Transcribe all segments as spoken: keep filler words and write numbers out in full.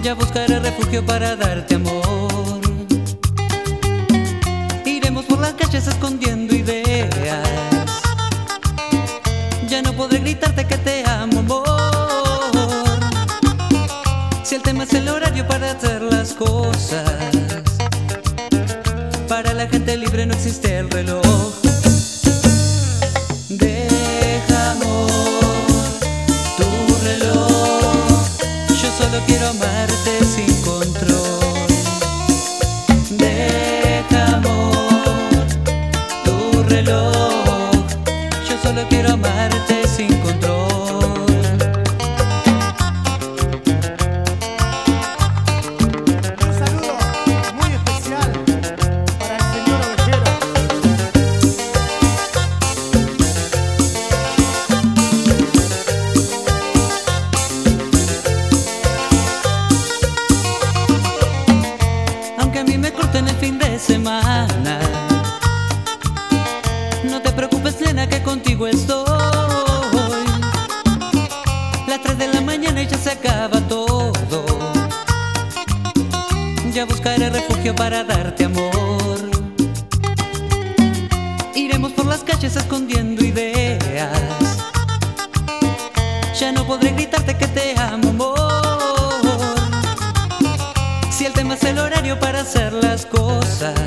Ya buscaré refugio para darte amor. Iremos por las calles escondiendo ideas. Ya no podré gritarte que te amo, amor. Si el tema es el horario para hacer las cosas, para la gente libre no existe el reloj. Deja, amor, tu reloj. Yo solo quiero amarte sin control. Deja, amor, tu reloj. Yo solo quiero amarte sin control. Un saludo muy especial para el señor Ovejero. Aunque a mí me corten el fin de semana, no te preocupes, nena, que contigo estoy. Las tres de la mañana y ya se acaba todo. Ya buscaré refugio para darte amor. Iremos por las calles escondiendo ideas. Ya no podré gritarte que te amo, amor. Si el tema es el horario para hacer las cosas,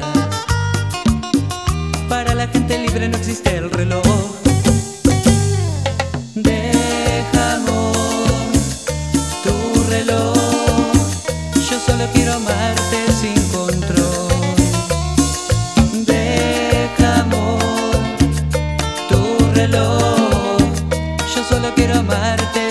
para la gente libre no existe el reloj. Deja, amor, tu reloj. Yo solo quiero amarte sin control. Deja, amor, tu reloj. Yo solo quiero amarte